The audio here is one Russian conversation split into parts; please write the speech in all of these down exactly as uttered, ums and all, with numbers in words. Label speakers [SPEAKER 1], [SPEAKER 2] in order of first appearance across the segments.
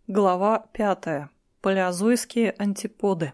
[SPEAKER 1] Глава пятая. Палеозойские антиподы.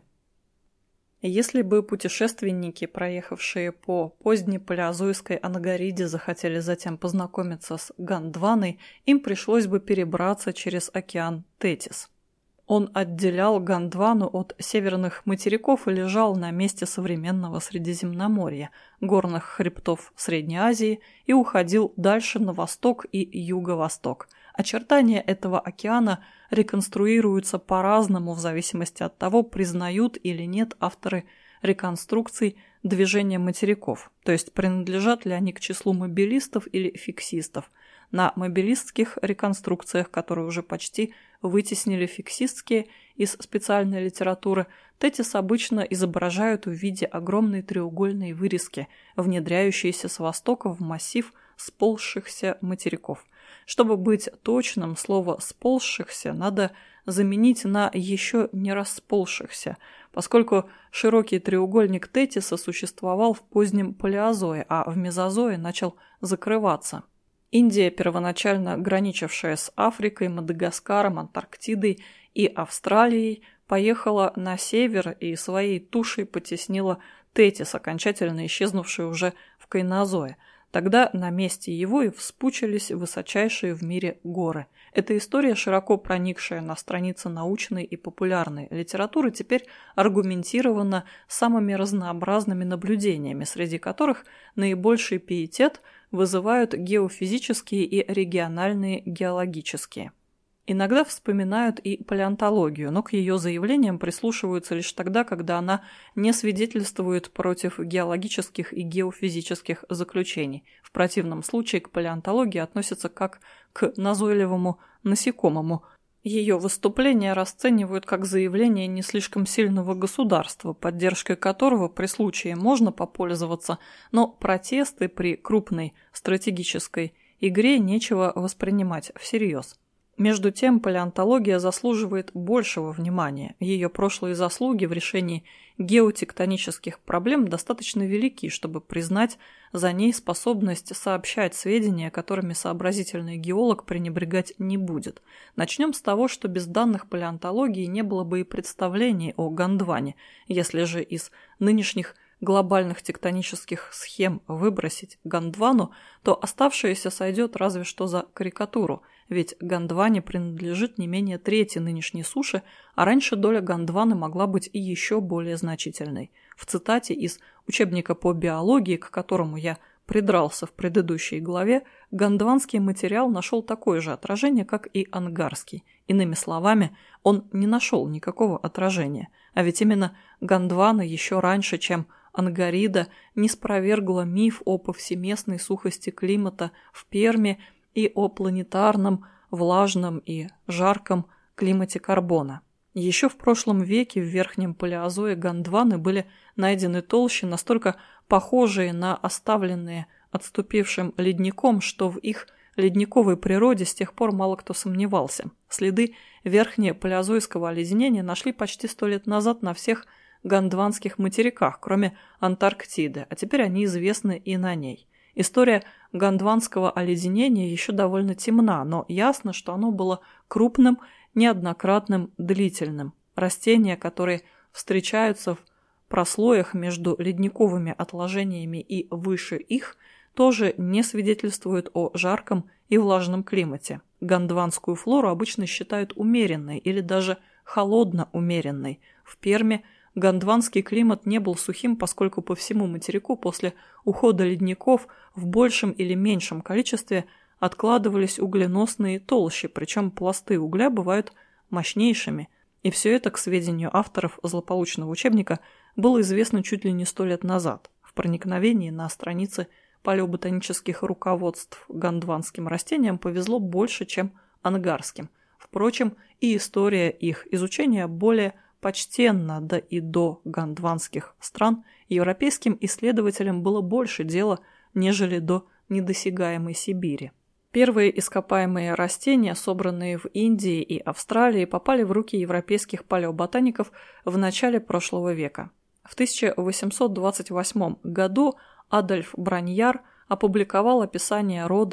[SPEAKER 1] Если бы путешественники, проехавшие по поздней палеозойской Ангориде, захотели затем познакомиться с Гондваной, им пришлось бы перебраться через океан Тетис. Он отделял Гондвану от северных материков и лежал на месте современного Средиземноморья, горных хребтов Средней Азии, и уходил дальше на восток и юго-восток. Очертания этого океана реконструируются по-разному в зависимости от того, признают или нет авторы реконструкций движения материков, то есть принадлежат ли они к числу мобилистов или фиксистов. На мобилистских реконструкциях, которые уже почти вытеснили фиксистские из специальной литературы, Тетис обычно изображают в виде огромной треугольной вырезки, внедряющейся с востока в массив сползшихся материков. Чтобы быть точным, слово «сползшихся» надо заменить на «еще не расползшихся», поскольку широкий треугольник Тетиса существовал в позднем палеозое, а в мезозое начал закрываться. Индия, первоначально граничившая с Африкой, Мадагаскаром, Антарктидой и Австралией, поехала на север и своей тушей потеснила Тетис, окончательно исчезнувший уже в Кайнозое. Тогда на месте его и вспучились высочайшие в мире горы. Эта история, широко проникшая на страницы научной и популярной литературы, теперь аргументирована самыми разнообразными наблюдениями, среди которых наибольший пиетет вызывают геофизические и региональные геологические. Иногда вспоминают и палеонтологию, но к ее заявлениям прислушиваются лишь тогда, когда она не свидетельствует против геологических и геофизических заключений. В противном случае к палеонтологии относятся как к назойливому насекомому. Ее выступления расценивают как заявление не слишком сильного государства, поддержкой которого при случае можно попользоваться, но протесты при крупной стратегической игре нечего воспринимать всерьез. Между тем, палеонтология заслуживает большего внимания. Ее прошлые заслуги в решении геотектонических проблем достаточно велики, чтобы признать за ней способность сообщать сведения, которыми сообразительный геолог пренебрегать не будет. Начнем с того, что без данных палеонтологии не было бы и представлений о Гондване. Если же из нынешних глобальных тектонических схем выбросить Гондвану, то оставшееся сойдет разве что за карикатуру, ведь Гондване принадлежит не менее трети нынешней суши, а раньше доля Гондваны могла быть и еще более значительной. В цитате из учебника по биологии, к которому я придрался в предыдущей главе, гондванский материал нашел такое же отражение, как и ангарский. Иными словами, он не нашел никакого отражения, а ведь именно Гондвана еще раньше, чем Ангорида, не спровергла миф о повсеместной сухости климата в Перми и о планетарном, влажном и жарком климате Карбона. Еще в прошлом веке в верхнем палеозое Гондваны были найдены толщи, настолько похожие на оставленные отступившим ледником, что в их ледниковой природе с тех пор мало кто сомневался. Следы верхнепалеозойского оледенения нашли почти сто лет назад на всех гондванских материках, кроме Антарктиды, а теперь они известны и на ней. История гондванского оледенения еще довольно темна, но ясно, что оно было крупным, неоднократным, длительным. Растения, которые встречаются в прослоях между ледниковыми отложениями и выше их, тоже не свидетельствуют о жарком и влажном климате. Гондванскую флору обычно считают умеренной или даже холодно-умеренной. В Перми гондванский климат не был сухим, поскольку по всему материку после ухода ледников в большем или меньшем количестве откладывались угленосные толщи, причем пласты угля бывают мощнейшими. И все это, к сведению авторов злополучного учебника, было известно чуть ли не сто лет назад. В проникновении на страницы палеоботанических руководств гондванским растениям повезло больше, чем ангарским. Впрочем, и история их изучения более почтенно, да и до гондванских стран европейским исследователям было больше дела, нежели до недосягаемой Сибири. Первые ископаемые растения, собранные в Индии и Австралии, попали в руки европейских палеоботаников в начале прошлого века. В тысяча восемьсот двадцать восьмом году Адольф Браньяр опубликовал описание рода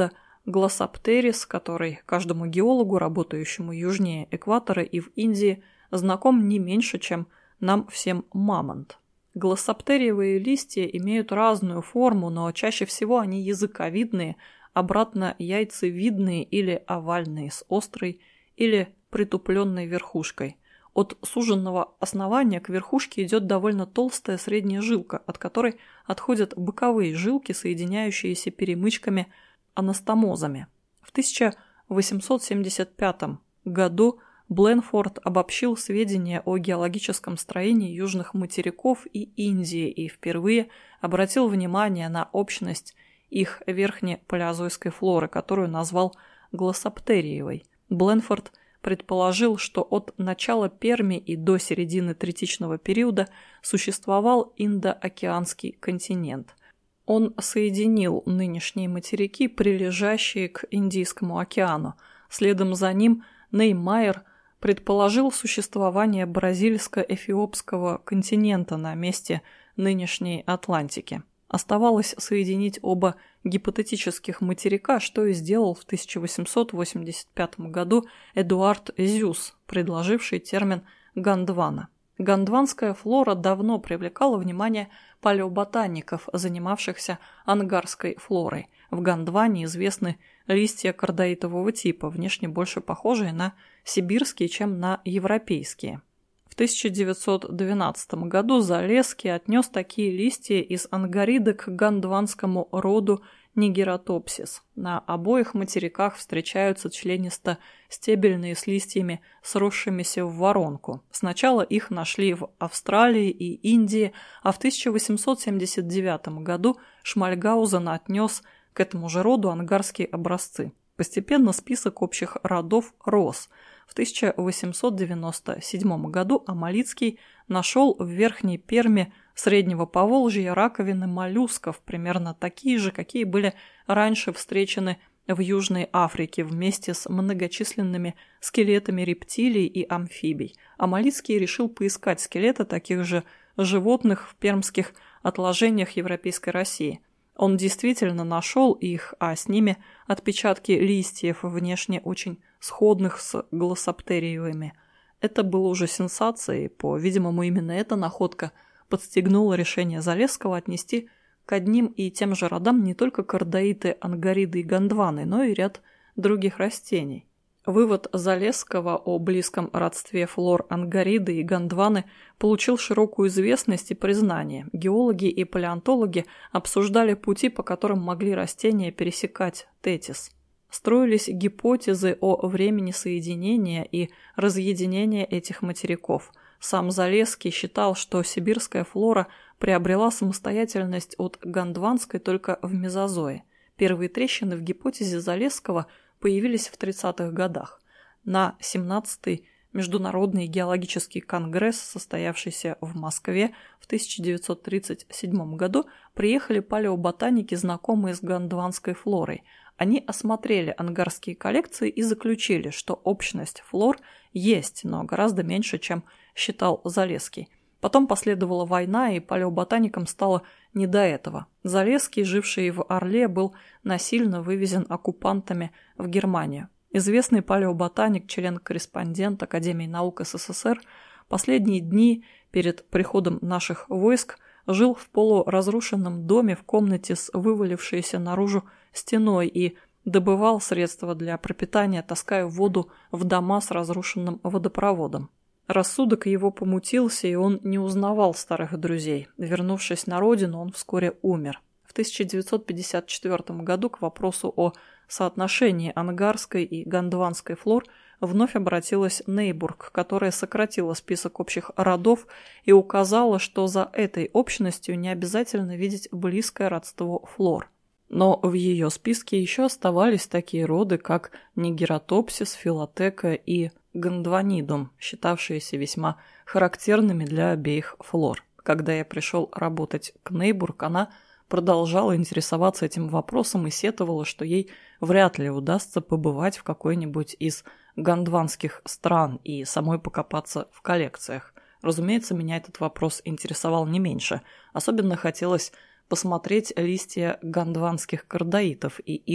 [SPEAKER 1] Glossopteris, который каждому геологу, работающему южнее экватора и в Индии, знаком не меньше, чем нам всем мамонт. Глоссоптериевые листья имеют разную форму, но чаще всего они языковидные, обратно яйцевидные или овальные с острой или притупленной верхушкой. От суженного основания к верхушке идет довольно толстая средняя жилка, от которой отходят боковые жилки, соединяющиеся перемычками анастомозами. В тысяча восемьсот семьдесят пятом году Бленфорд обобщил сведения о геологическом строении южных материков и Индии и впервые обратил внимание на общность их верхнепалеозойской флоры, которую назвал глоссоптериевой. Бленфорд предположил, что от начала Перми и до середины Третичного периода существовал Индоокеанский континент. Он соединил нынешние материки, прилежащие к Индийскому океану. Следом за ним Неймайер предположил существование бразильско-эфиопского континента на месте нынешней Атлантики. Оставалось соединить оба гипотетических материка, что и сделал в тысяча восемьсот восемьдесят пятом году Эдуард Зюс, предложивший термин Гондвана. Гондванская флора давно привлекала внимание палеоботаников, занимавшихся ангарской флорой. В Гондване известны листья кардаитового типа, внешне больше похожие на сибирские, чем на европейские. В тысяча девятьсот двенадцатом году Залесский отнес такие листья из ангарида к гондванскому роду Нигератопсис. На обоих материках встречаются членисто-стебельные с листьями, сросшимися в воронку. Сначала их нашли в Австралии и Индии, а в тысяча восемьсот семьдесят девятом году Шмальгаузен отнес к этому же роду ангарские образцы. Постепенно список общих родов рос. В тысяча восемьсот девяносто седьмом году Амалицкий нашел в Верхней Перми Среднего Поволжья раковины моллюсков, примерно такие же, какие были раньше встречены в Южной Африке вместе с многочисленными скелетами рептилий и амфибий. Амалицкий решил поискать скелеты таких же животных в пермских отложениях Европейской России. Он действительно нашел их, а с ними отпечатки листьев, внешне очень сходных с глоссоптериевыми. Это было уже сенсацией, по-видимому, именно эта находка подстегнула решение Залесского отнести к одним и тем же родам не только кардаиты, ангариды и гондваны, но и ряд других растений. Вывод Залесского о близком родстве флор ангариды и гондваны получил широкую известность и признание. Геологи и палеонтологи обсуждали пути, по которым могли растения пересекать Тетис. Строились гипотезы о времени соединения и разъединения этих материков. Сам Залесский считал, что сибирская флора приобрела самостоятельность от гондванской только в мезозое. Первые трещины в гипотезе Залесского появились в тридцатых годах. На семнадцатый Международный геологический конгресс, состоявшийся в Москве в тысяча девятьсот тридцать седьмом году, приехали палеоботаники, знакомые с гондванской флорой. Они осмотрели ангарские коллекции и заключили, что общность флор есть, но гораздо меньше, чем считал Залесский. Потом последовала война, и палеоботаникам стало не до этого. Залесский, живший в Орле, был насильно вывезен оккупантами в Германию. Известный палеоботаник, член-корреспондент Академии наук СССР, последние дни перед приходом наших войск жил в полуразрушенном доме в комнате с вывалившейся наружу стеной и добывал средства для пропитания, таская воду в дома с разрушенным водопроводом. Рассудок его помутился, и он не узнавал старых друзей. Вернувшись на родину, он вскоре умер. В тысяча девятьсот пятьдесят четвёртом году к вопросу о соотношении ангарской и гондванской флор вновь обратилась Нейбург, которая сократила список общих родов и указала, что за этой общностью не обязательно видеть близкое родство флор. Но в ее списке еще оставались такие роды, как Нигератопсис, Филотека и Гондванидум, считавшиеся весьма характерными для обеих флор. Когда я пришел работать к Нейбург, она продолжала интересоваться этим вопросом и сетовала, что ей вряд ли удастся побывать в какой-нибудь из гондванских стран и самой покопаться в коллекциях. Разумеется, меня этот вопрос интересовал не меньше. Особенно хотелось посмотреть листья гондванских кардаитов и их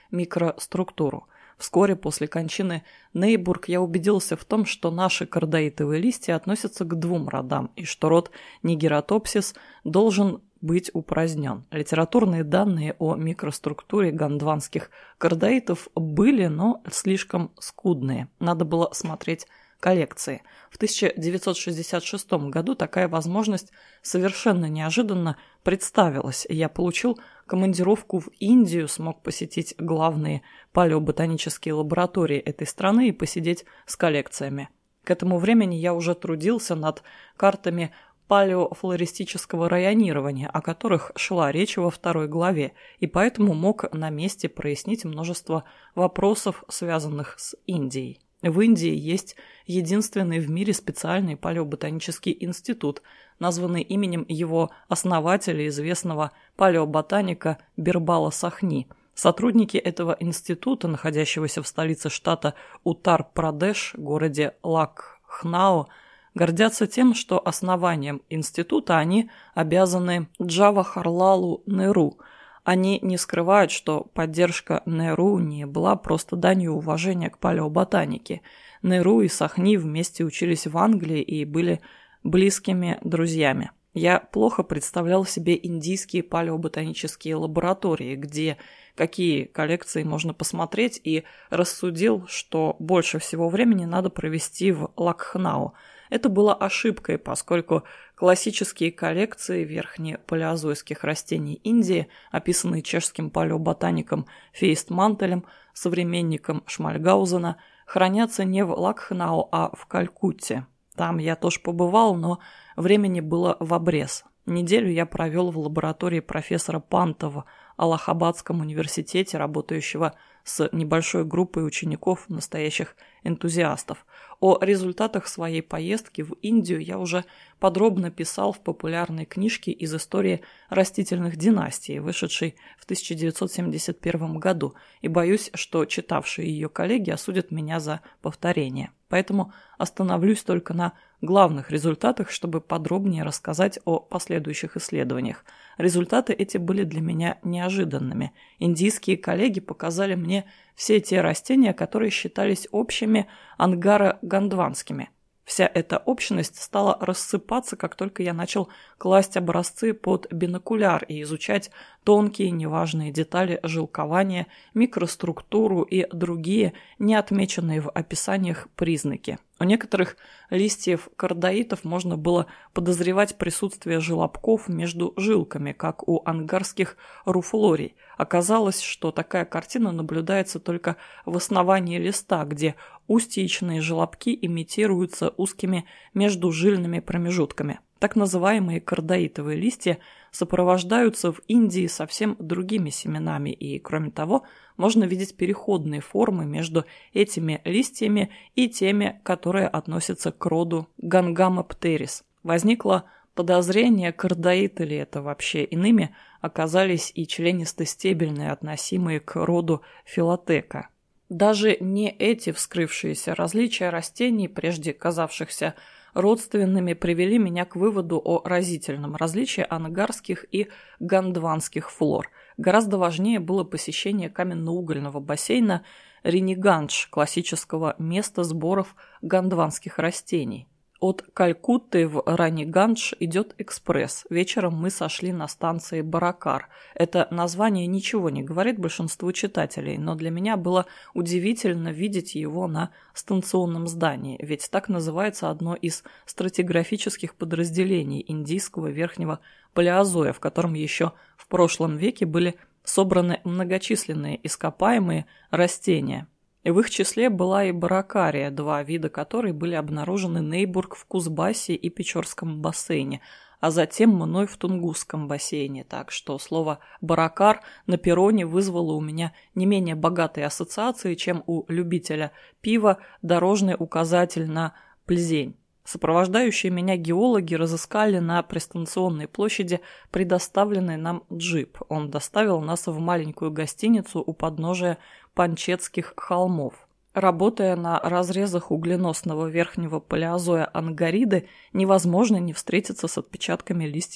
[SPEAKER 1] микроструктуру. Вскоре после кончины Нейбург я убедился в том, что наши кардаитовые листья относятся к двум родам, и что род Нигератопсис должен быть упразднен. Литературные данные о микроструктуре гондванских кардаитов были, но слишком скудные. Надо было смотреть коллекции. В тысяча девятьсот шестьдесят шестом году такая возможность совершенно неожиданно представилась. Я получил командировку в Индию, смог посетить главные палеоботанические лаборатории этой страны и посидеть с коллекциями. К этому времени я уже трудился над картами палеофлористического районирования, о которых шла речь во второй главе, и поэтому мог на месте прояснить множество вопросов, связанных с Индией. В Индии есть единственный в мире специальный палеоботанический институт, названный именем его основателя, известного палеоботаника Бирбала Сахни. Сотрудники этого института, находящегося в столице штата Уттар-Прадеш, городе Лакхнау, гордятся тем, что основанием института они обязаны Джавахарлалу Неру. Они не скрывают, что поддержка Неру не была просто данью уважения к палеоботанике. Неру и Сахни вместе учились в Англии и были близкими друзьями. Я плохо представлял себе индийские палеоботанические лаборатории, где какие коллекции можно посмотреть, и рассудил, что больше всего времени надо провести в Лакхнау. Это было ошибкой, поскольку классические коллекции верхнепалеозойских растений Индии, описанные чешским палеоботаником Фейстмантелем, современником Шмальгаузена, хранятся не в Лакхнау, а в Калькутте. Там я тоже побывал, но времени было в обрез. Неделю я провел в лаборатории профессора Панта в Аллахабадском университете, работающего с небольшой группой учеников, настоящих энтузиастов. О результатах своей поездки в Индию я уже подробно писал в популярной книжке из истории растительных династий, вышедшей в тысяча девятьсот семьдесят первом году, и боюсь, что читавшие ее коллеги осудят меня за повторение. Поэтому остановлюсь только на главных результатах, чтобы подробнее рассказать о последующих исследованиях. Результаты эти были для меня неожиданными. Индийские коллеги показали мне все те растения, которые считались общими ангаро-гондванскими. Вся эта общность стала рассыпаться, как только я начал класть образцы под бинокуляр и изучать тонкие неважные детали жилкования, микроструктуру и другие, не отмеченные в описаниях признаки. У некоторых листьев кардаитов можно было подозревать присутствие желобков между жилками, как у ангарских руфлорий. Оказалось, что такая картина наблюдается только в основании листа, где устьичные желобки имитируются узкими междужильными промежутками. Так называемые кардаитовые листья сопровождаются в Индии совсем другими семенами, и, кроме того, можно видеть переходные формы между этими листьями и теми, которые относятся к роду Гангамоптерис. Возникло подозрение, кардаиты ли это вообще. Иными оказались и членистостебельные, относимые к роду Филотека. Даже не эти вскрывшиеся различия растений, прежде казавшихся родственными, привели меня к выводу о разительном различии ангарских и гондванских флор. Гораздо важнее было посещение каменноугольного бассейна Ренигандж, классического места сборов гондванских растений. От Калькутты в Ранигандж идет экспресс. Вечером мы сошли на станции Баракар. Это название ничего не говорит большинству читателей, но для меня было удивительно видеть его на станционном здании, ведь так называется одно из стратиграфических подразделений индийского верхнего палеозоя, в котором еще в прошлом веке были собраны многочисленные ископаемые растения. И в их числе была и баракария, два вида которой были обнаружены Нейбург в Кузбассе и Печорском бассейне, а затем мной в Тунгусском бассейне, так что слово «баракар» на перроне вызвало у меня не менее богатые ассоциации, чем у любителя пива дорожный указатель на Пльзень. Сопровождающие меня геологи разыскали на пристанционной площади предоставленный нам джип. Он доставил нас в маленькую гостиницу у подножия Панчетских холмов. Работая на разрезах угленосного верхнего палеозоя ангариды, невозможно не встретиться с отпечатками листьев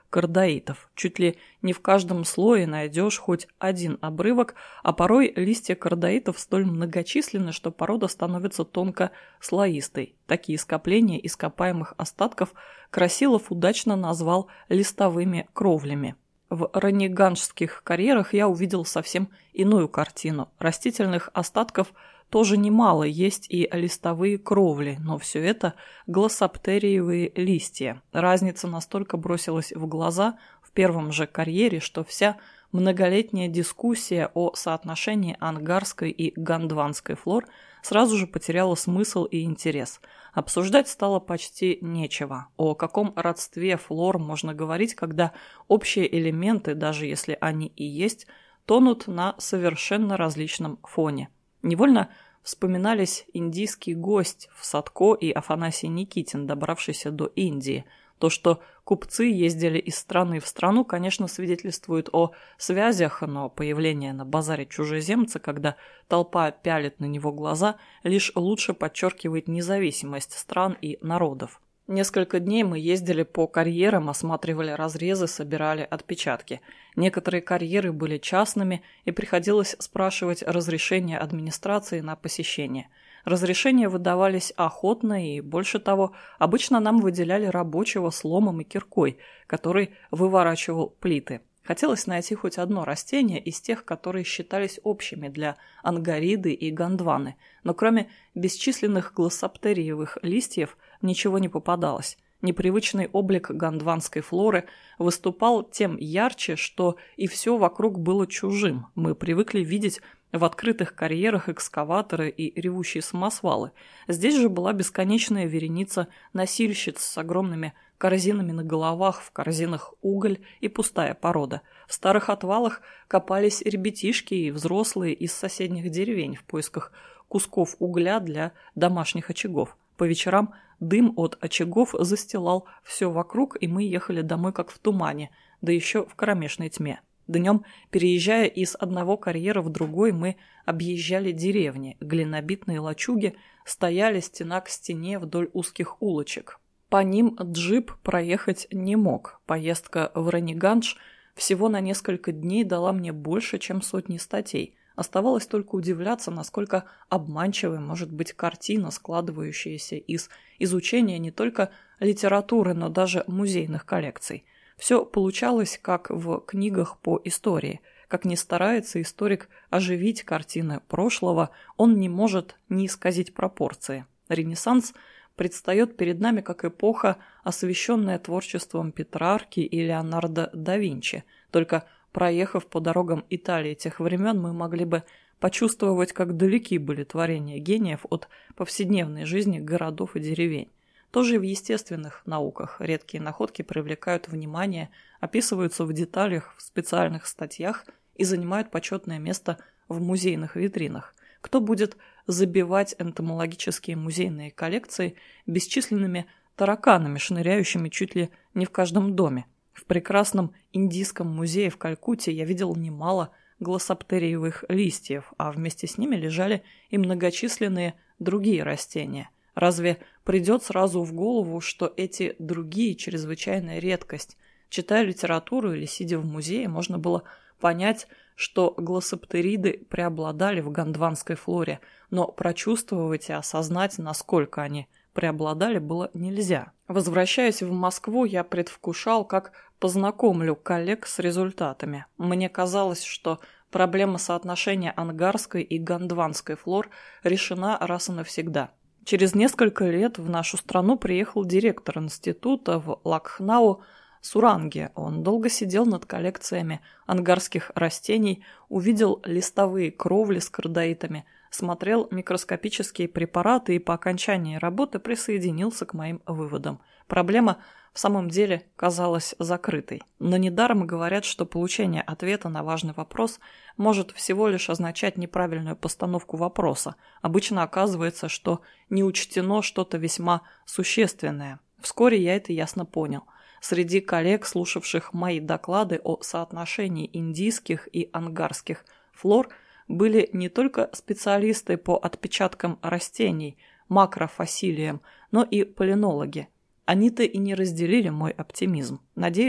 [SPEAKER 1] кардаитов. Чуть ли не в каждом слое найдешь хоть один обрывок, а порой листья кардаитов столь многочисленны, что порода становится тонко слоистой. Такие скопления ископаемых остатков Красилов удачно назвал листовыми кровлями. В раннеганжских карьерах я увидел совсем иную картину. Растительных остатков тоже немало, есть и листовые кровли, но все это глоссоптериевые листья. Разница настолько бросилась в глаза в первом же карьере, что вся многолетняя дискуссия о соотношении ангарской и гондванской флор сразу же потеряла смысл и интерес. Обсуждать стало почти нечего. О каком родстве флор можно говорить, когда общие элементы, даже если они и есть, тонут на совершенно различном фоне. Невольно вспоминались индийский гость в Садко и Афанасий Никитин, добравшийся до Индии. То, что купцы ездили из страны в страну, конечно, свидетельствует о связях, но появление на базаре чужеземца, когда толпа пялит на него глаза, лишь лучше подчеркивает независимость стран и народов. Несколько дней мы ездили по карьерам, осматривали разрезы, собирали отпечатки. Некоторые карьеры были частными, и приходилось спрашивать разрешение администрации на посещение. Разрешения выдавались охотно, и, больше того, обычно нам выделяли рабочего с ломом и киркой, который выворачивал плиты. Хотелось найти хоть одно растение из тех, которые считались общими для ангариды и гондваны, но кроме бесчисленных глоссоптериевых листьев ничего не попадалось. Непривычный облик гондванской флоры выступал тем ярче, что и все вокруг было чужим. Мы привыкли видеть в открытых карьерах экскаваторы и ревущие самосвалы. Здесь же была бесконечная вереница носильщиц с огромными корзинами на головах, в корзинах уголь и пустая порода. В старых отвалах копались ребятишки и взрослые из соседних деревень в поисках кусков угля для домашних очагов. По вечерам дым от очагов застилал все вокруг, и мы ехали домой как в тумане, да еще в кромешной тьме. Днем, переезжая из одного карьера в другой, мы объезжали деревни. Глинобитные лачуги стояли стена к стене вдоль узких улочек. По ним джип проехать не мог. Поездка в Раннегандж всего на несколько дней дала мне больше, чем сотни статей. Оставалось только удивляться, насколько обманчивой может быть картина, складывающаяся из изучения не только литературы, но даже музейных коллекций. Все получалось, как в книгах по истории. Как ни старается историк оживить картины прошлого, он не может не исказить пропорции. Ренессанс предстает перед нами как эпоха, освещенная творчеством Петрарки и Леонардо да Винчи. Только проехав по дорогам Италии тех времен, мы могли бы почувствовать, как далеки были творения гениев от повседневной жизни городов и деревень. Тоже и в естественных науках редкие находки привлекают внимание, описываются в деталях в специальных статьях и занимают почетное место в музейных витринах. Кто будет забивать энтомологические музейные коллекции бесчисленными тараканами, шныряющими чуть ли не в каждом доме? В прекрасном индийском музее в Калькутте я видел немало глоссоптериевых листьев, а вместе с ними лежали и многочисленные другие растения. Разве придет сразу в голову, что эти другие чрезвычайная редкость? Читая литературу или сидя в музее, можно было понять, что глоссоптериды преобладали в гондванской флоре, но прочувствовать и осознать, насколько они преобладали, было нельзя. Возвращаясь в Москву, я предвкушал, как познакомлю коллег с результатами. Мне казалось, что проблема соотношения ангарской и гондванской флор решена раз и навсегда. Через несколько лет в нашу страну приехал директор института в Лакхнау Суранги. Он долго сидел над коллекциями ангарских растений, увидел листовые кровли с кардаитами, смотрел микроскопические препараты и по окончании работы присоединился к моим выводам. Проблема в самом деле казалась закрытой. Но недаром говорят, что получение ответа на важный вопрос может всего лишь означать неправильную постановку вопроса. Обычно оказывается, что не учтено что-то весьма существенное. Вскоре я это ясно понял. Среди коллег, слушавших мои доклады о соотношении индийских и ангарских флор, были не только специалисты по отпечаткам растений, макрофасилиям, но и полинологи. Они-то и не разделили мой оптимизм. Надеюсь,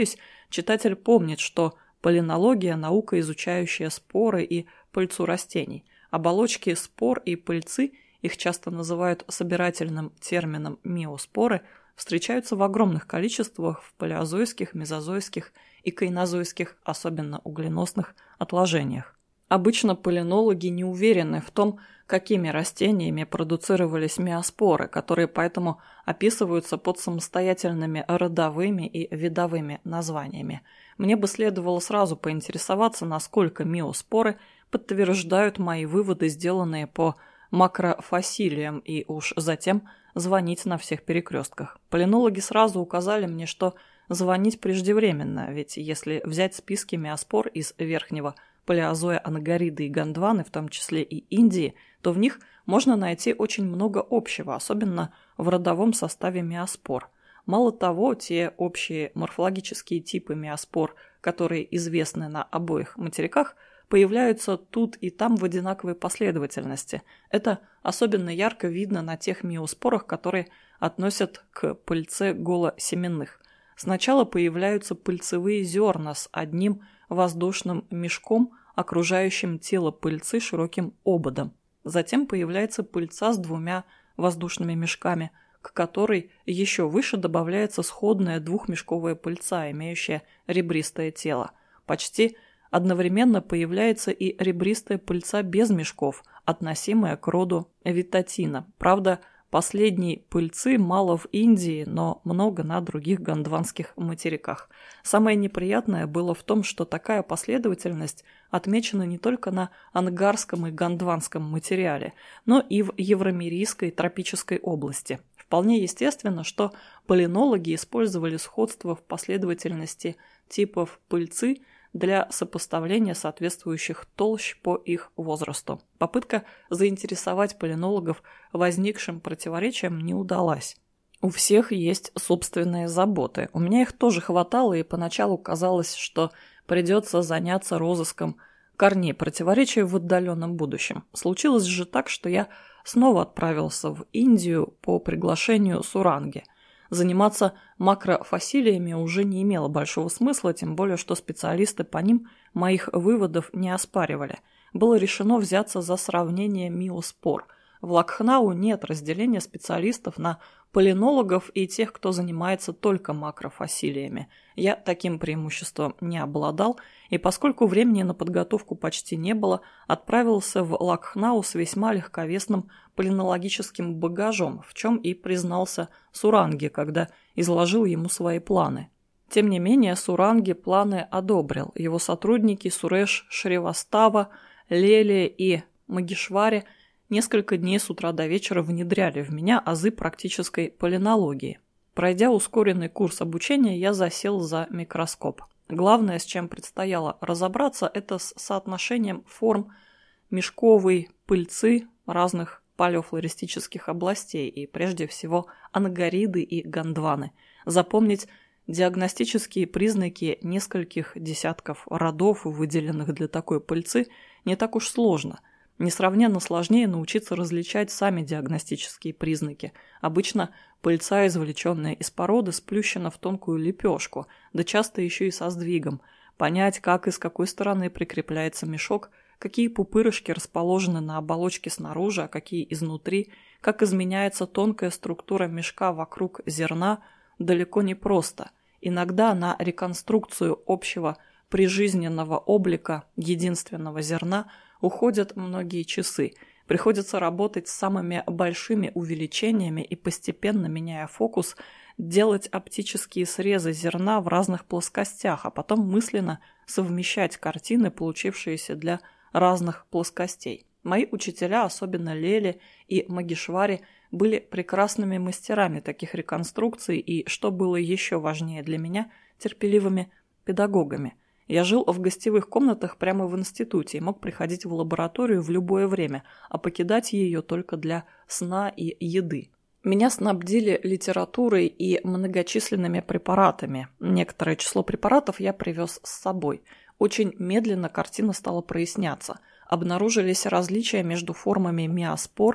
[SPEAKER 1] читатель помнит, что полинология – наука, изучающая споры и пыльцу растений. Оболочки спор и пыльцы, их часто называют собирательным термином миоспоры, встречаются в огромных количествах в палеозойских, мезозойских и кайнозойских, особенно угленосных, отложениях. Обычно полинологи не уверены в том, какими растениями продуцировались миоспоры, которые поэтому описываются под самостоятельными родовыми и видовыми названиями. Мне бы следовало сразу поинтересоваться, насколько миоспоры подтверждают мои выводы, сделанные по макрофасилиям, и уж затем звонить на всех перекрестках. Полинологи сразу указали мне, что звонить преждевременно, ведь если взять списки миоспор из верхнего палеозоя анагориды и гондваны, в том числе и Индии, то в них можно найти очень много общего, особенно в родовом составе миоспор. Мало того, те общие морфологические типы миоспор, которые известны на обоих материках, появляются тут и там в одинаковой последовательности. Это особенно ярко видно на тех миоспорах, которые относят к пыльце голосеменных. Сначала появляются пыльцевые зерна с одним воздушным мешком, окружающим тело пыльцы широким ободом. Затем появляется пыльца с двумя воздушными мешками, к которой еще выше добавляется сходная двухмешковая пыльца, имеющая ребристое тело. Почти одновременно появляется и ребристая пыльца без мешков, относимая к роду витатина. Правда, последней пыльцы мало в Индии, но много на других гондванских материках. Самое неприятное было в том, что такая последовательность отмечена не только на ангарском и гондванском материале, но и в евромирийской тропической области. Вполне естественно, что полинологи использовали сходство в последовательности типов пыльцы для сопоставления соответствующих толщ по их возрасту. Попытка заинтересовать полинологов возникшим противоречием не удалась. У всех есть собственные заботы. У меня их тоже хватало, и поначалу казалось, что придется заняться розыском корней противоречия в отдаленном будущем. Случилось же так, что я снова отправился в Индию по приглашению Суранги. Заниматься макрофасилиями уже не имело большого смысла, тем более, что специалисты по ним моих выводов не оспаривали. Было решено взяться за сравнение миоспор. В Лакхнау нет разделения специалистов на полинологов и тех, кто занимается только макрофасилиями. Я таким преимуществом не обладал, и поскольку времени на подготовку почти не было, отправился в Лакхнау с весьма легковесным полинологическим багажом, в чем и признался Суранги, когда изложил ему свои планы. Тем не менее, Суранги планы одобрил. Его сотрудники Суреш Шривастава, Лели и Магишвари несколько дней с утра до вечера внедряли в меня азы практической полинологии. Пройдя ускоренный курс обучения, я засел за микроскоп. Главное, с чем предстояло разобраться, это с соотношением форм мешковой пыльцы разных палеофлористических областей и, прежде всего, анагориды и гондваны. Запомнить диагностические признаки нескольких десятков родов, выделенных для такой пыльцы, не так уж сложно. Несравненно сложнее научиться различать сами диагностические признаки. Обычно пыльца, извлеченная из породы, сплющена в тонкую лепешку, да часто еще и со сдвигом. Понять, как и с какой стороны прикрепляется мешок, какие пупырышки расположены на оболочке снаружи, а какие изнутри, как изменяется тонкая структура мешка вокруг зерна, далеко не просто. Иногда на реконструкцию общего прижизненного облика единственного зерна уходят многие часы. Приходится работать с самыми большими увеличениями и, постепенно меняя фокус, делать оптические срезы зерна в разных плоскостях, а потом мысленно совмещать картины, получившиеся для разных плоскостей. Мои учителя, особенно Лели и Магишвари, были прекрасными мастерами таких реконструкций и, что было еще важнее для меня, терпеливыми педагогами. Я жил в гостевых комнатах прямо в институте и мог приходить в лабораторию в любое время, а покидать ее только для сна и еды. Меня снабдили литературой и многочисленными препаратами. Некоторое число препаратов я привез с собой. Очень медленно картина стала проясняться. Обнаружились различия между формами миоспор,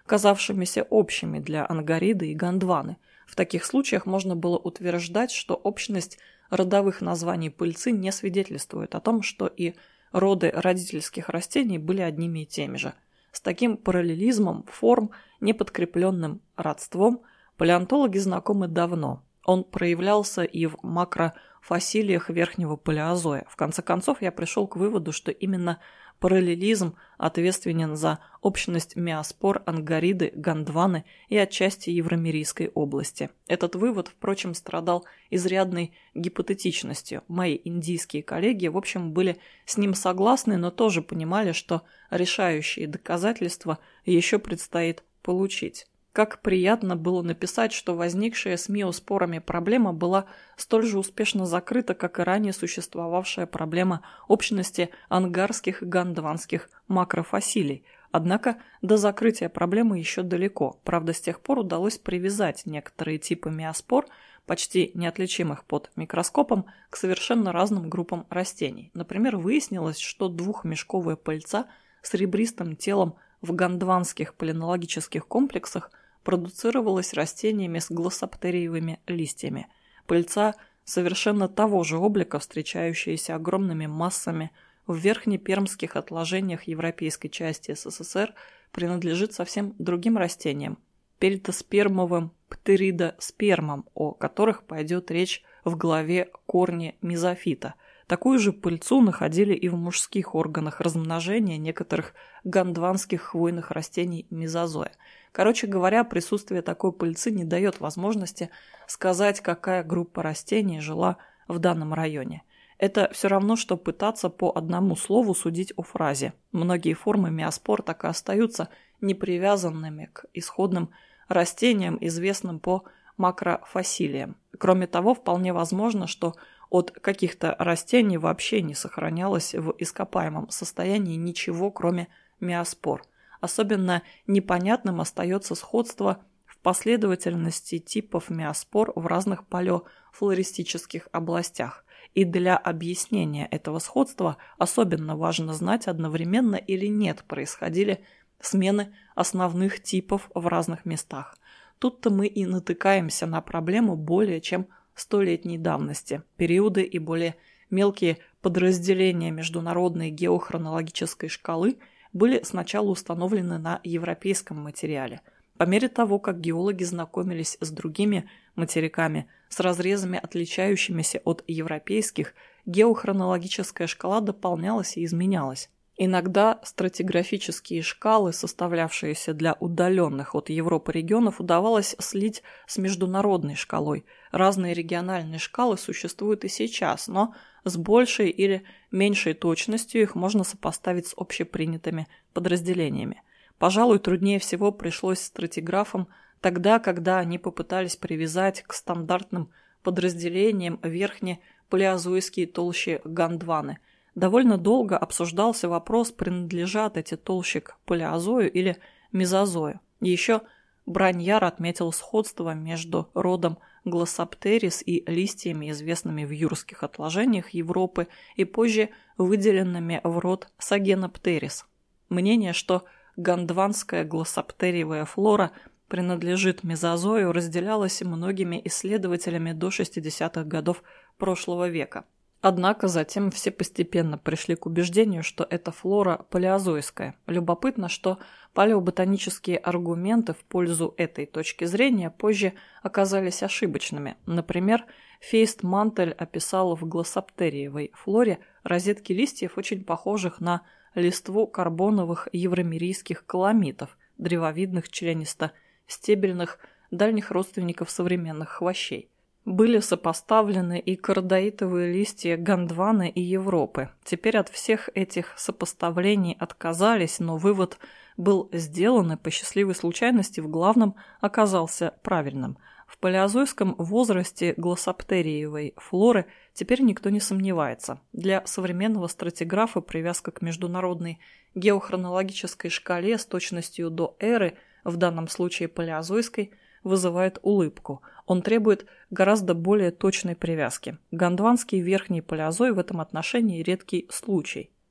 [SPEAKER 1] казавшимися общими для Ангориды и Гондваны. В таких случаях можно было утверждать, что общность родовых названий пыльцы не свидетельствует о том, что и роды родительских растений были одними и теми же. С таким параллелизмом форм, неподкрепленным родством, палеонтологи знакомы давно. Он проявлялся и в макрофасилиях Верхнего Палеозоя. В конце концов, я пришел к выводу, что именно параллелизм ответственен за общность миоспор Ангориды, Гондваны и отчасти Евромерийской области. Этот вывод, впрочем, страдал изрядной гипотетичностью. Мои индийские коллеги, в общем, были с ним согласны, но тоже понимали, что решающие доказательства еще предстоит получить. Как приятно было написать, что возникшая с миоспорами проблема была столь же успешно закрыта, как и ранее существовавшая проблема общности ангарских и гондванских макрофасилий. Однако до закрытия проблемы еще далеко. Правда, с тех пор удалось привязать некоторые типы миоспор, почти неотличимых под микроскопом, к совершенно разным группам растений. Например, выяснилось, что двухмешковая пыльца с ребристым телом в гондванских паленологических комплексах продуцировалась растениями с глоссоптериевыми листьями. Пыльца совершенно того же облика, встречающаяся огромными массами в верхнепермских отложениях европейской части СССР, принадлежит совсем другим растениям – перитоспермовым птеридоспермам, о которых пойдет речь в главе «Корни мезофита». Такую же пыльцу находили и в мужских органах размножения некоторых гондванских хвойных растений мезозоя. Короче говоря, присутствие такой пыльцы не дает возможности сказать, какая группа растений жила в данном районе. Это все равно, что пытаться по одному слову судить о фразе. Многие формы миоспор так и остаются непривязанными к исходным растениям, известным по макрофасилиям. Кроме того, вполне возможно, что от каких-то растений вообще не сохранялось в ископаемом состоянии ничего, кроме миоспор. Особенно непонятным остается сходство в последовательности типов миоспор в разных палеофлористических областях. И для объяснения этого сходства особенно важно знать, одновременно или нет происходили смены основных типов в разных местах. Тут-то мы и натыкаемся на проблему более чем столетней давности. Периоды и более мелкие подразделения международной геохронологической шкалы были сначала установлены на европейском материале. По мере того, как геологи знакомились с другими материками, с разрезами, отличающимися от европейских, геохронологическая шкала дополнялась и изменялась. Иногда стратиграфические шкалы, составлявшиеся для удаленных от Европы регионов, удавалось слить с международной шкалой. Разные региональные шкалы существуют и сейчас, но с большей или меньшей точностью их можно сопоставить с общепринятыми подразделениями. Пожалуй, труднее всего пришлось стратиграфам тогда, когда они попытались привязать к стандартным подразделениям верхне-палеозойские толщи Гондваны. Довольно долго обсуждался вопрос, принадлежат эти толщи к палеозою или мезозою. Еще Браньяр отметил сходство между родом Глоссоптерис и листьями, известными в юрских отложениях Европы и позже выделенными в род Сагеноптерис. Мнение, что гондванская глоссоптериевая флора принадлежит мезозою, разделялось многими исследователями до шестидесятых годов прошлого века. Однако затем все постепенно пришли к убеждению, что эта флора палеозойская. Любопытно, что палеоботанические аргументы в пользу этой точки зрения позже оказались ошибочными. Например, Фейст-Мантель описал в глоссоптериевой флоре розетки листьев, очень похожих на листву карбоновых евромерийских каламитов, древовидных членисто-стебельных дальних родственников современных хвощей. Были сопоставлены и кардаитовые листья Гондваны и Европы. Теперь от всех этих сопоставлений отказались, но вывод был сделан и по счастливой случайности в главном оказался правильным. В палеозойском возрасте глоссоптериевой флоры теперь никто не сомневается. Для современного стратиграфа привязка к международной геохронологической шкале с точностью до эры, в данном случае палеозойской, вызывает улыбку. Он требует гораздо более точной привязки. Гондванский верхний палеозой в этом отношении редкий случай.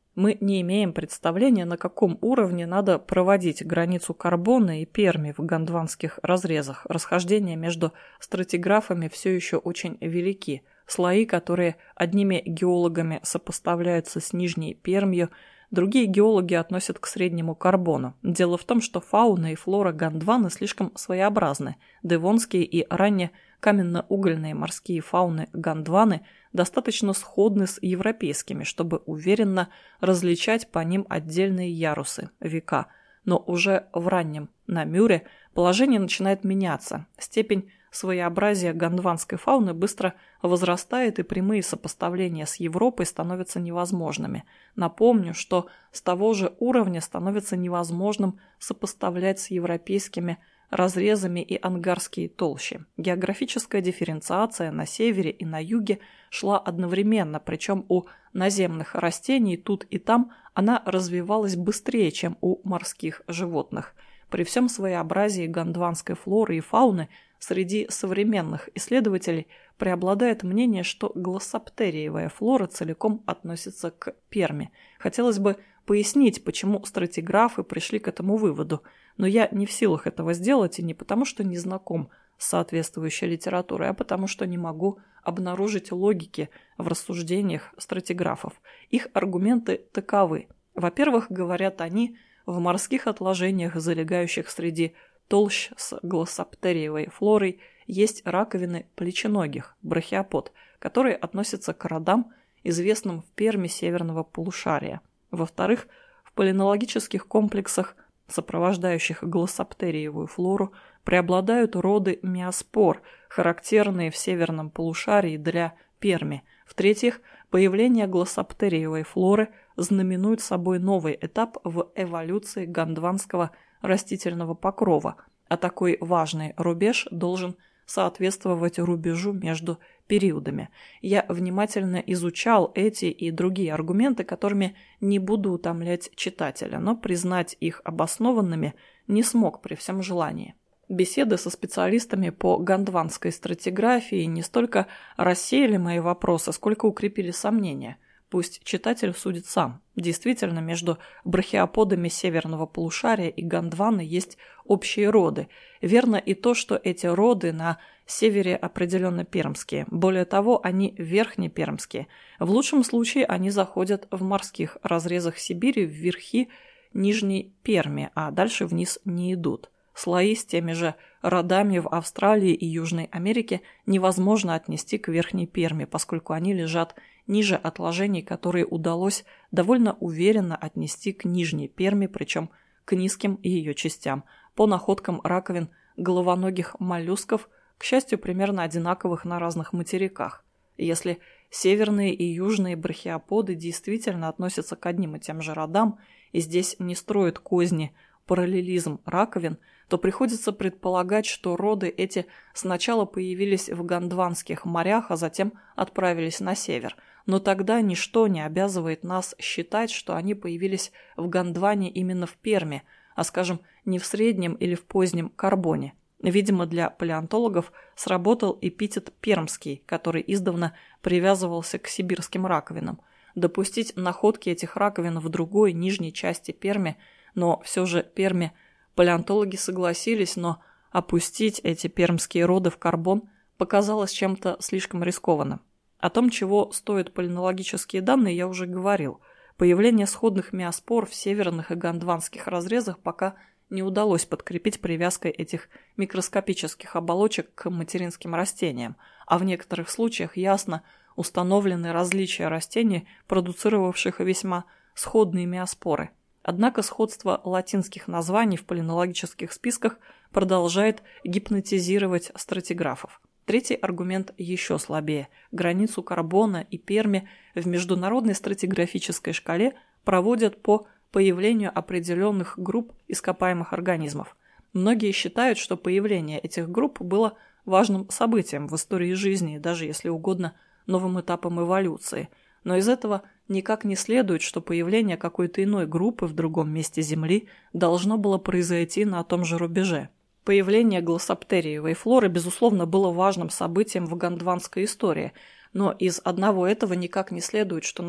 [SPEAKER 1] Мы не имеем представления, на каком уровне надо проводить границу карбона и Перми в гондванских разрезах. Расхождения между стратиграфами все еще очень велики. Слои, которые одними геологами сопоставляются с Нижней Пермью, другие геологи относят к среднему карбону. Дело в том, что фауна и флора Гондваны слишком своеобразны. Девонские и ранее каменно-угольные морские фауны Гондваны достаточно сходны с европейскими, чтобы уверенно различать по ним отдельные ярусы, века. Но уже в раннем Намюре положение начинает меняться. Степень своеобразия гондванской фауны быстро возрастает, и прямые сопоставления с Европой становятся невозможными. Напомню, что с того же уровня становится невозможным сопоставлять с европейскими разрезами и ангарские толщи. Географическая дифференциация на севере и на юге шла одновременно, причем у наземных растений тут и там она развивалась быстрее, чем у морских животных. При всем своеобразии гондванской флоры и фауны среди современных исследователей преобладает мнение, что глоссоптериевая флора целиком относится к Перми. Хотелось бы пояснить, почему стратиграфы пришли к этому выводу, но я не в силах этого сделать, и не потому, что не знаком с соответствующей литературой, а потому, что не могу обнаружить логики в рассуждениях стратиграфов. Их аргументы таковы. Во-первых, говорят они, в морских отложениях, залегающих среди толщ с глоссоптериевой флорой, есть раковины плеченогих, брахиопод, которые относятся к родам, известным в Перми северного полушария. Во-вторых, в палеонтологических комплексах, сопровождающих глоссоптериевую флору, преобладают роды миоспор, характерные в северном полушарии для Перми. В-третьих, появление глоссоптериевой флоры знаменует собой новый этап в эволюции гондванского растительного покрова, а такой важный рубеж должен соответствовать рубежу между периодами. Я внимательно изучал эти и другие аргументы, которыми не буду утомлять читателя, но признать их обоснованными не смог при всем желании. Беседы со специалистами по гондванской стратиграфии не столько рассеяли мои вопросы, сколько укрепили сомнения. Пусть читатель судит сам. Действительно, между брахиоподами северного полушария и Гондваны есть общие роды. Верно и то, что эти роды на севере определенно пермские. Более того, они верхнепермские. В лучшем случае они заходят в морских разрезах Сибири в верхи Нижней Перми, а дальше вниз не идут. Слои с теми же родами в Австралии и Южной Америке невозможно отнести к Верхней Перми, поскольку они лежат ниже отложений, которые удалось довольно уверенно отнести к Нижней Перми, причем к низким ее частям, по находкам раковин головоногих моллюсков, к счастью, примерно одинаковых на разных материках. Если северные и южные брахиоподы действительно относятся к одним и тем же родам, и здесь не строят козни параллелизм раковин, то приходится предполагать, что роды эти сначала появились в гондванских морях, а затем отправились на север. Но тогда ничто не обязывает нас считать, что они появились в Гондване именно в Перми, а, скажем, не в среднем или в позднем Карбоне. Видимо, для палеонтологов сработал эпитет «пермский», который издавна привязывался к сибирским раковинам. Допустить находки этих раковин в другой, нижней части Перми, но все же Перми палеонтологи согласились, но опустить эти пермские роды в карбон показалось чем-то слишком рискованным. О том, чего стоят палеонтологические данные, я уже говорил. Появление сходных миоспор в северных и гондванских разрезах пока не удалось подкрепить привязкой этих микроскопических оболочек к материнским растениям, а в некоторых случаях ясно установлены различия растений, продуцировавших весьма сходные миоспоры. Однако сходство латинских названий в палеонтологических списках продолжает гипнотизировать стратиграфов. Третий аргумент еще слабее. Границу Карбона и Перми в международной стратиграфической шкале проводят по появлению определенных групп ископаемых организмов. Многие считают, что появление этих групп было важным событием в истории жизни, даже если угодно, новым этапом эволюции. Но из этого никак не следует, что появление какой-то иной группы в другом месте Земли должно было произойти на том же рубеже. Появление глоссоптериевой флоры, безусловно, было важным событием в гондванской истории, но из одного этого никак не следует, что надо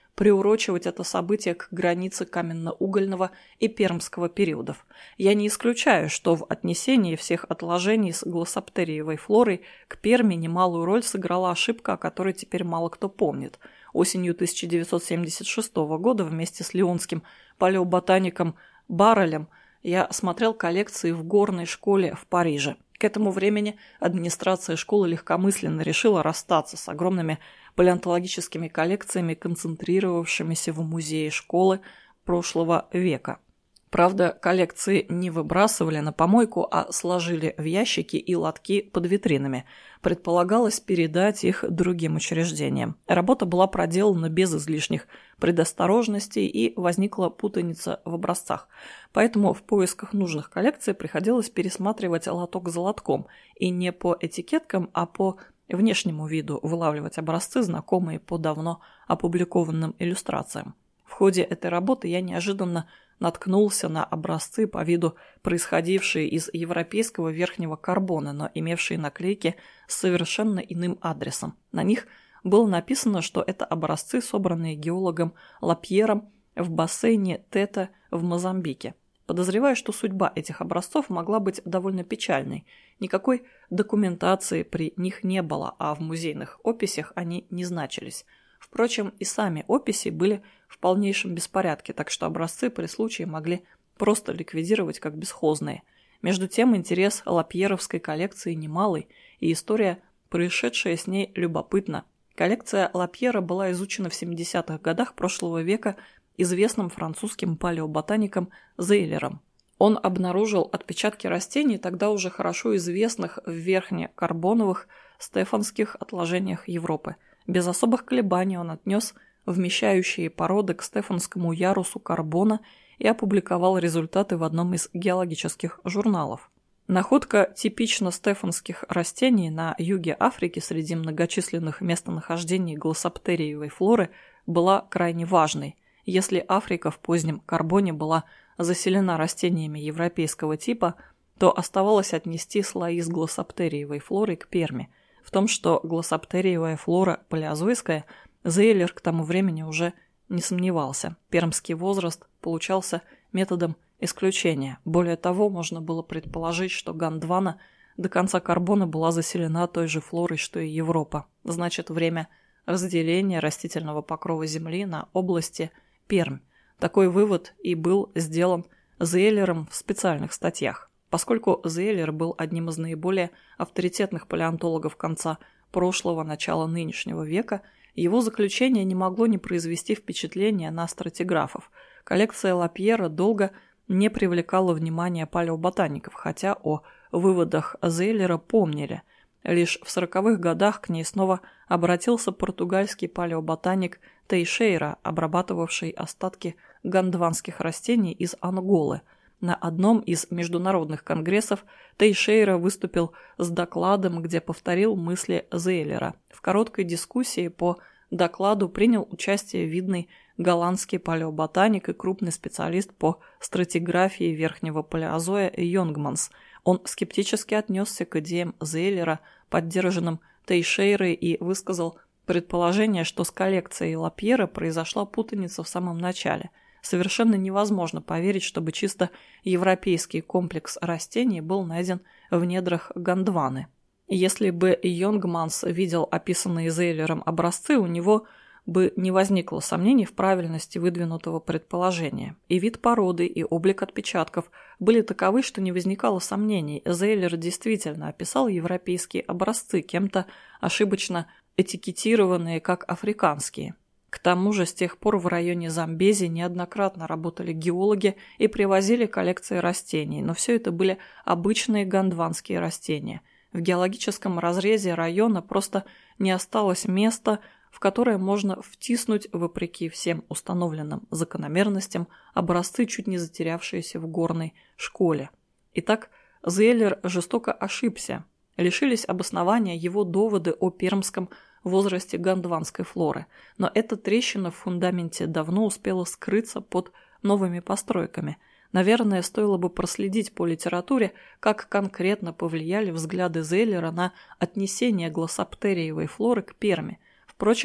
[SPEAKER 1] приурочивать это событие к границе каменно-угольного и пермского периодов. Я не исключаю, что в отнесении всех отложений с глоссоптериевой флорой к Перми немалую роль сыграла ошибка, о которой теперь мало кто помнит. Осенью тысяча девятьсот семьдесят шестого года вместе с лионским палеоботаником Баррелем я смотрел коллекции в горной школе в Париже. К этому времени администрация школы легкомысленно решила расстаться с огромными палеонтологическими коллекциями, концентрировавшимися в музее школы прошлого века. Правда, коллекции не выбрасывали на помойку, а сложили в ящики и лотки под витринами. Предполагалось передать их другим учреждениям. Работа была проделана без излишних предосторожностей и возникла путаница в образцах. Поэтому в поисках нужных коллекций приходилось пересматривать лоток за лотком и не по этикеткам, а по внешнему виду вылавливать образцы, знакомые по давно опубликованным иллюстрациям. В ходе этой работы я неожиданно наткнулся на образцы по виду, происходившие из европейского верхнего карбона, но имевшие наклейки с совершенно иным адресом. На них было написано, что это образцы, собранные геологом Лапьером в бассейне Тета в Мозамбике. Подозреваю, что судьба этих образцов могла быть довольно печальной. Никакой документации при них не было, а в музейных описях они не значились. Впрочем, и сами описи были в полнейшем беспорядке, так что образцы при случае могли просто ликвидировать как бесхозные. Между тем, интерес лапьеровской коллекции немалый, и история, происшедшая с ней, любопытна. Коллекция Лапьера была изучена в семидесятых годах прошлого века известным французским палеоботаником Зейлером. Он обнаружил отпечатки растений, тогда уже хорошо известных в верхнекарбоновых стефанских отложениях Европы. Без особых колебаний он отнес вмещающие породы к стефанскому ярусу карбона и опубликовал результаты в одном из геологических журналов. Находка типично стефанских растений на юге Африки среди многочисленных местонахождений глоссоптериевой флоры была крайне важной. Если Африка в позднем карбоне была заселена растениями европейского типа, то оставалось отнести слои с глоссоптериевой флорой к Перми. В том, что глоссоптериевая флора палеозойская, Зейлер к тому времени уже не сомневался. Пермский возраст получался методом исключения. Более того, можно было предположить, что Гондвана до конца карбона была заселена той же флорой, что и Европа. Значит, время разделения растительного покрова Земли на области Пермь. Такой вывод и был сделан Зейлером в специальных статьях. Поскольку Зейлер был одним из наиболее авторитетных палеонтологов конца прошлого, начала нынешнего века, его заключение не могло не произвести впечатления на стратиграфов. Коллекция Лапьера долго не привлекала внимания палеоботаников, хотя о выводах Зейлера помнили. Лишь в сороковых годах к ней снова обратился португальский палеоботаник Тейшейра, обрабатывавший остатки гондванских растений из Анголы. На одном из международных конгрессов Тейшейра выступил с докладом, где повторил мысли Зейлера. В короткой дискуссии по докладу принял участие видный голландский палеоботаник и крупный специалист по стратиграфии верхнего палеозоя Йонгманс. Он скептически отнесся к идеям Зейлера, поддержанным Тейшейрой, и высказал предположение, что с коллекцией Лапьера произошла путаница в самом начале. Совершенно невозможно поверить, чтобы чисто европейский комплекс растений был найден в недрах Гондваны. Если бы Йонгманс видел описанные Зейлером образцы, у него бы не возникло сомнений в правильности выдвинутого предположения. И вид породы, и облик отпечатков были таковы, что не возникало сомнений. Зейлер действительно описал европейские образцы, кем-то ошибочно этикетированные как африканские. К тому же с тех пор в районе Замбези неоднократно работали геологи и привозили коллекции растений, но все это были обычные гондванские растения. В геологическом разрезе района просто не осталось места, в которое можно втиснуть, вопреки всем установленным закономерностям, образцы, чуть не затерявшиеся в горной школе. Итак, Зейлер жестоко ошибся. Лишились обоснования его доводы о пермском возрасте гондванской флоры, но эта трещина в фундаменте давно успела скрыться под новыми постройками. Наверное, стоило бы проследить по литературе, как конкретно повлияли взгляды Зейлера на отнесение глоссоптериевой флоры к Перми. Впрочем,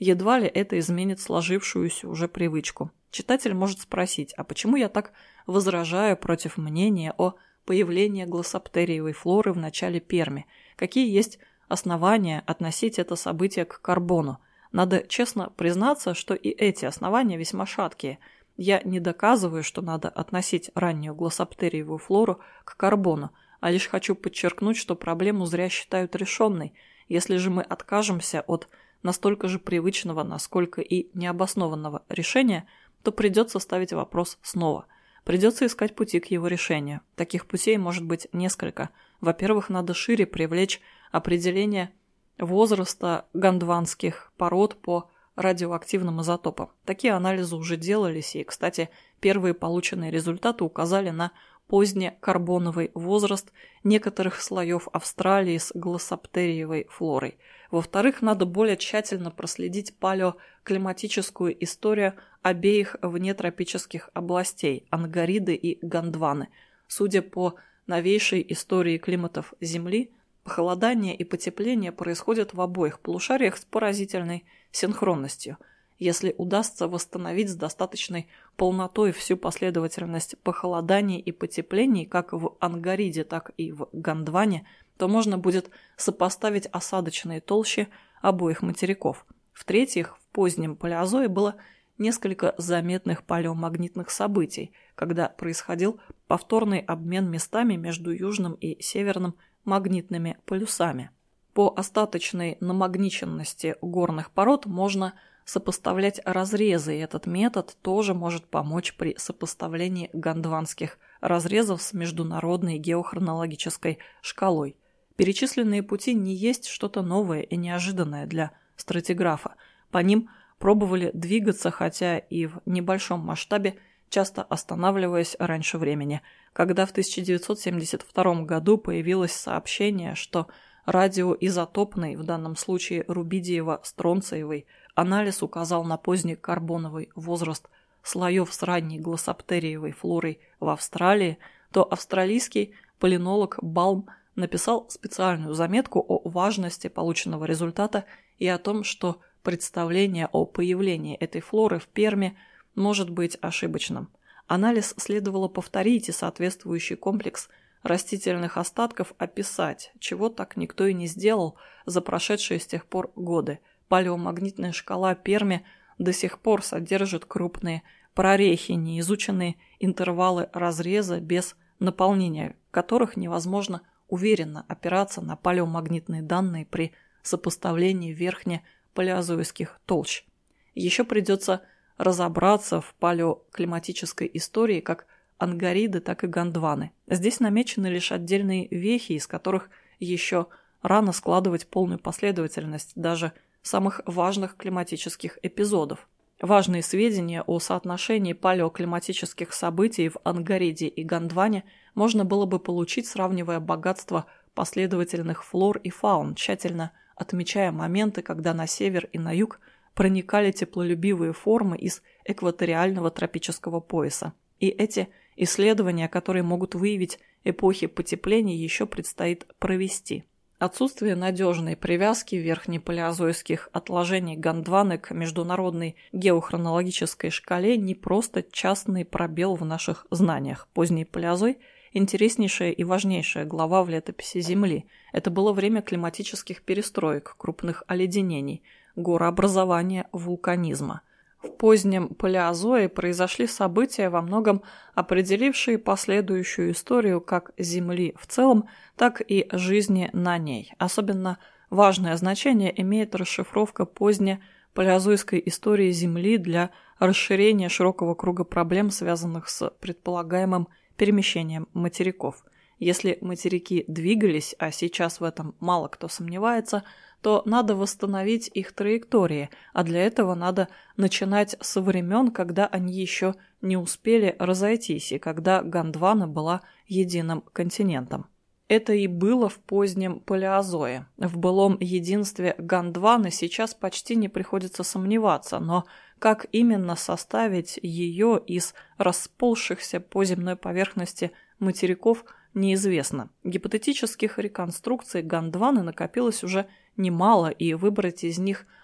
[SPEAKER 1] едва ли это изменит сложившуюся уже привычку. Читатель может спросить, а почему я так возражаю против мнения о появлении глоссоптериевой флоры в начале Перми? Какие есть основания относить это событие к карбону? Надо честно признаться, что и эти основания весьма шаткие. Я не доказываю, что надо относить раннюю глоссоптериевую флору к карбону, а лишь хочу подчеркнуть, что проблему зря считают решенной. Если же мы откажемся от настолько же привычного, насколько и необоснованного решения, то придется ставить вопрос снова. Придется искать пути к его решению. Таких путей может быть несколько. Во-первых, надо шире привлечь определение возраста гондванских пород по радиоактивным изотопам. Такие анализы уже делались, и, кстати, первые полученные результаты указали на позднекарбоновый возраст некоторых слоев Австралии с глоссоптериевой флорой. Во-вторых, надо более тщательно проследить палеоклиматическую историю обеих внетропических областей – Ангориды и Гондваны. Судя по новейшей истории климатов Земли, похолодание и потепление происходят в обоих полушариях с поразительной синхронностью. Если удастся восстановить с достаточной полнотой всю последовательность похолоданий и потеплений как в Ангориде, так и в Гондване, то можно будет сопоставить осадочные толщи обоих материков. В-третьих, в позднем палеозое было несколько заметных палеомагнитных событий, когда происходил повторный обмен местами между южным и северным магнитными полюсами. По остаточной намагниченности горных пород можно сопоставлять разрезы, и этот метод тоже может помочь при сопоставлении гондванских разрезов с международной геохронологической шкалой. Перечисленные пути не есть что-то новое и неожиданное для стратиграфа. По ним пробовали двигаться, хотя и в небольшом масштабе, часто останавливаясь раньше времени. Когда в тысяча девятьсот семьдесят втором году появилось сообщение, что радиоизотопный, в данном случае рубидиево-стронциевый, анализ указал на поздний карбоновый возраст слоев с ранней глоссоптериевой флорой в Австралии, то австралийский палеонолог Балм написал специальную заметку о важности полученного результата и о том, что представление о появлении этой флоры в Перми может быть ошибочным. Анализ следовало повторить и соответствующий комплекс растительных остатков описать, чего так никто и не сделал за прошедшие с тех пор годы. Палеомагнитная шкала Перми до сих пор содержит крупные прорехи, неизученные интервалы разреза без наполнения, которых невозможно уверенно опираться на палеомагнитные данные при сопоставлении верхне-палеозойских толщ. Еще придется разобраться в палеоклиматической истории как Ангориды, так и Гондваны. Здесь намечены лишь отдельные вехи, из которых еще рано складывать полную последовательность даже самых важных климатических эпизодов. Важные сведения о соотношении палеоклиматических событий в Ангориде и Гондване можно было бы получить, сравнивая богатство последовательных флор и фаун, тщательно отмечая моменты, когда на север и на юг проникали теплолюбивые формы из экваториального тропического пояса. И эти исследования, которые могут выявить эпохи потепления, еще предстоит провести. Отсутствие надежной привязки верхнепалеозойских отложений Гондваны к международной геохронологической шкале не просто частный пробел в наших знаниях. Поздний палеозой – интереснейшая и важнейшая глава в летописи Земли. Это было время климатических перестроек, крупных оледенений, горообразования, вулканизма. В позднем палеозое произошли события, во многом определившие последующую историю как Земли в целом, так и жизни на ней. Особенно важное значение имеет расшифровка позднепалеозойской истории Земли для расширения широкого круга проблем, связанных с предполагаемым перемещением материков. Если материки двигались, а сейчас в этом мало кто сомневается, то надо восстановить их траектории, а для этого надо начинать со времен, когда они еще не успели разойтись и когда Гондвана была единым континентом. Это и было в позднем палеозое. В былом единстве Гондваны сейчас почти не приходится сомневаться, но как именно составить ее из расползшихся по земной поверхности материков неизвестно. Гипотетических реконструкций Гондваны накопилось уже немало, и выбрать из них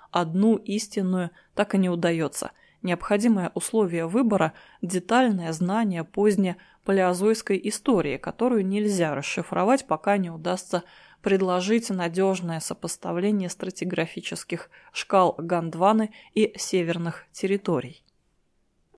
[SPEAKER 1] одну истинную так и не удается. Необходимое условие выбора – детальное знание позднепалеозойской истории, которую нельзя расшифровать, пока не удастся предложить надежное сопоставление стратиграфических шкал Гондваны и северных территорий.